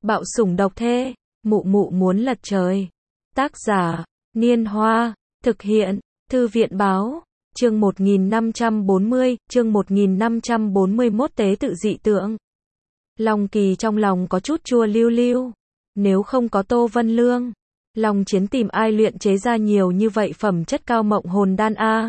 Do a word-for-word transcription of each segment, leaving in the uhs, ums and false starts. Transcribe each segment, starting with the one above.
Bạo sủng độc thê, mụ mụ muốn lật trời. Tác giả, Niên Hoa, thực hiện, Thư viện báo, chương một nghìn năm trăm bốn mươi, chương một nghìn năm trăm bốn mươi mốt tế tự dị tượng. Long Kỳ trong lòng có chút chua lưu lưu. Nếu không có Tô Vân Lương, Long Chiến tìm ai luyện chế ra nhiều như vậy phẩm chất cao mộng hồn đan a?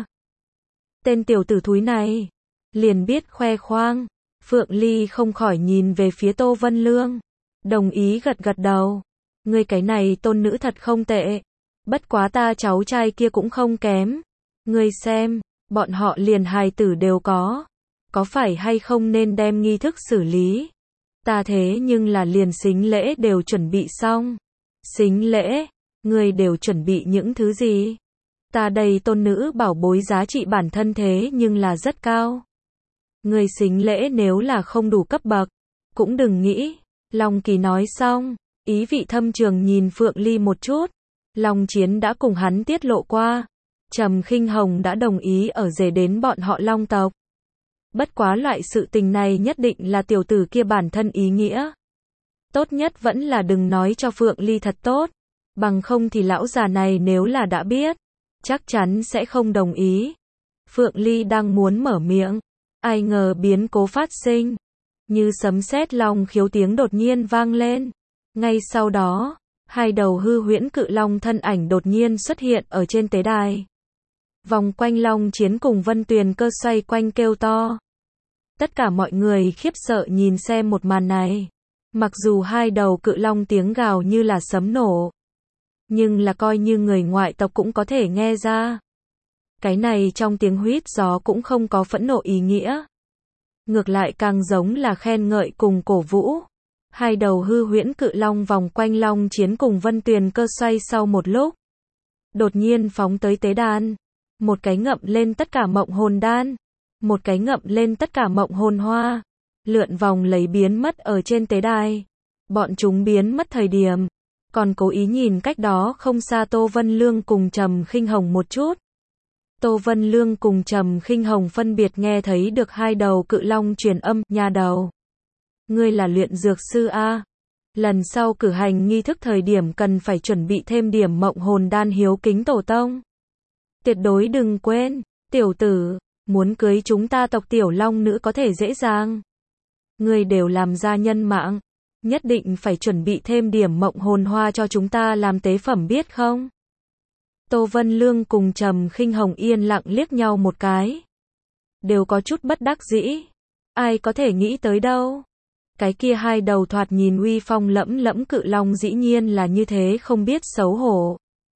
Tên tiểu tử thúi này, liền biết khoe khoang. Phượng Ly không khỏi nhìn về phía Tô Vân Lương, đồng ý gật gật đầu. Ngươi cái này tôn nữ thật không tệ. Bất quá ta cháu trai kia cũng không kém. Ngươi xem, bọn họ liền hài tử đều có. Có phải hay không nên đem nghi thức xử lý? Ta thế nhưng là liền sính lễ đều chuẩn bị xong. Sính lễ? Ngươi đều chuẩn bị những thứ gì? Ta đây tôn nữ bảo bối giá trị bản thân thế nhưng là rất cao. Ngươi sính lễ nếu là không đủ cấp bậc, cũng đừng nghĩ. Long Kỳ nói xong, ý vị thâm trường nhìn Phượng Ly một chút. Long Chiến đã cùng hắn tiết lộ qua, Trầm Khinh Hồng đã đồng ý ở rể đến bọn họ Long tộc. Bất quá loại sự tình này nhất định là tiểu tử kia bản thân ý nghĩa. Tốt nhất vẫn là đừng nói cho Phượng Ly thật tốt, bằng không thì lão già này nếu là đã biết, chắc chắn sẽ không đồng ý. Phượng Ly đang muốn mở miệng, ai ngờ biến cố phát sinh. Như sấm sét long khiếu tiếng đột nhiên vang lên. Ngay sau đó, hai đầu hư huyễn cự long thân ảnh đột nhiên xuất hiện ở trên tế đài. Vòng quanh Long Chiến cùng Vân Tuyền Cơ xoay quanh kêu to. Tất cả mọi người khiếp sợ nhìn xem một màn này. Mặc dù hai đầu cự long tiếng gào như là sấm nổ, nhưng là coi như người ngoại tộc cũng có thể nghe ra. Cái này trong tiếng huýt gió cũng không có phẫn nộ ý nghĩa. Ngược lại càng giống là khen ngợi cùng cổ vũ. Hai đầu hư huyễn cự long vòng quanh Long Chiến cùng Vân Tuyền Cơ xoay sau một lúc. Đột nhiên phóng tới tế đàn. Một cái ngậm lên tất cả mộng hồn đan. Một cái ngậm lên tất cả mộng hồn hoa. Lượn vòng lấy biến mất ở trên tế đài. Bọn chúng biến mất thời điểm, còn cố ý nhìn cách đó không xa Tô Vân Lương cùng Trầm Khinh Hồng một chút. Tô Vân Lương cùng Trầm Khinh Hồng phân biệt nghe thấy được hai đầu cự long truyền âm, nhà đầu. Ngươi là luyện dược sư a? Lần sau cử hành nghi thức thời điểm cần phải chuẩn bị thêm điểm mộng hồn đan hiếu kính tổ tông. Tuyệt đối đừng quên, tiểu tử, muốn cưới chúng ta tộc tiểu long nữ có thể dễ dàng. Ngươi đều làm gia nhân mạng, nhất định phải chuẩn bị thêm điểm mộng hồn hoa cho chúng ta làm tế phẩm biết không? Tô Vân Lương cùng Trầm Khinh Hồng yên lặng liếc nhau một cái. Đều có chút bất đắc dĩ. Ai có thể nghĩ tới đâu. Cái kia hai đầu thoạt nhìn uy phong lẫm lẫm cự long dĩ nhiên là như thế không biết xấu hổ.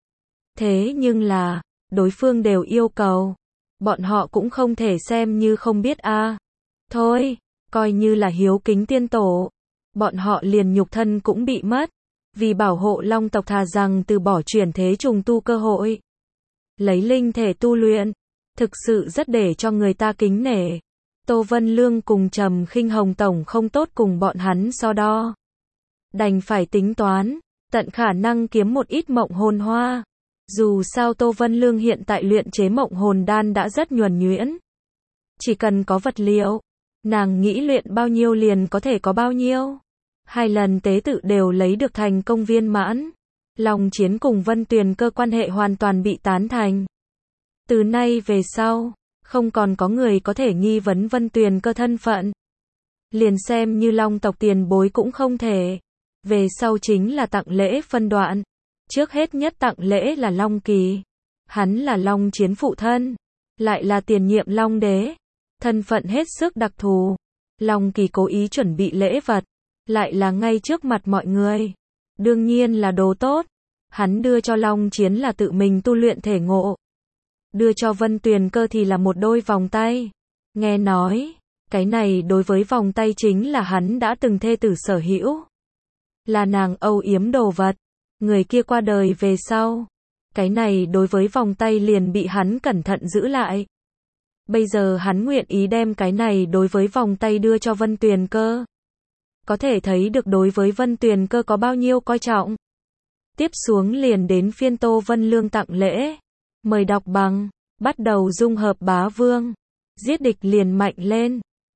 Thế nhưng là, đối phương đều yêu cầu. Bọn họ cũng không thể xem như không biết a. À. Thôi, coi như là hiếu kính tiên tổ. Bọn họ liền nhục thân cũng bị mất. Vì bảo hộ long tộc thà rằng từ bỏ chuyển thế trùng tu cơ hội. Lấy linh thể tu luyện. Thực sự rất để cho người ta kính nể. Tô Vân Lương cùng Trầm Khinh Hồng tổng không tốt cùng bọn hắn so đo. Đành phải tính toán, tận khả năng kiếm một ít mộng hồn hoa. Dù sao Tô Vân Lương hiện tại luyện chế mộng hồn đan đã rất nhuần nhuyễn. Chỉ cần có vật liệu, nàng nghĩ luyện bao nhiêu liền có thể có bao nhiêu. Hai lần tế tự đều lấy được thành công viên mãn. Long Chiến cùng Vân Tuyền Cơ quan hệ hoàn toàn bị tán thành. Từ nay về sau, không còn có người có thể nghi vấn Vân Tuyền Cơ thân phận. Liền xem như long tộc tiền bối cũng không thể. Về sau chính là tặng lễ phân đoạn. Trước hết nhất tặng lễ là Long Kỳ. Hắn là Long Chiến phụ thân, lại là tiền nhiệm Long Đế. Thân phận hết sức đặc thù. Long Kỳ cố ý chuẩn bị lễ vật, lại là ngay trước mặt mọi người. Đương nhiên là đồ tốt. Hắn đưa cho Long Chiến là tự mình tu luyện thể ngộ. Đưa cho Vân Tuyền Cơ thì là một đôi vòng tay. Nghe nói, cái này đối với vòng tay chính là hắn đã từng thê tử sở hữu. Là nàng âu yếm đồ vật. Người kia qua đời về sau. Cái này đối với vòng tay liền bị hắn cẩn thận giữ lại. Bây giờ hắn nguyện ý đem cái này đối với vòng tay đưa cho Vân Tuyền Cơ. Có thể thấy được đối với Vân Tuyền Cơ có bao nhiêu coi trọng. Tiếp xuống liền đến phiên Tô Vân Lương tặng lễ. Mời đọc bằng, bắt đầu dung hợp bá vương. Giết địch liền mạnh lên.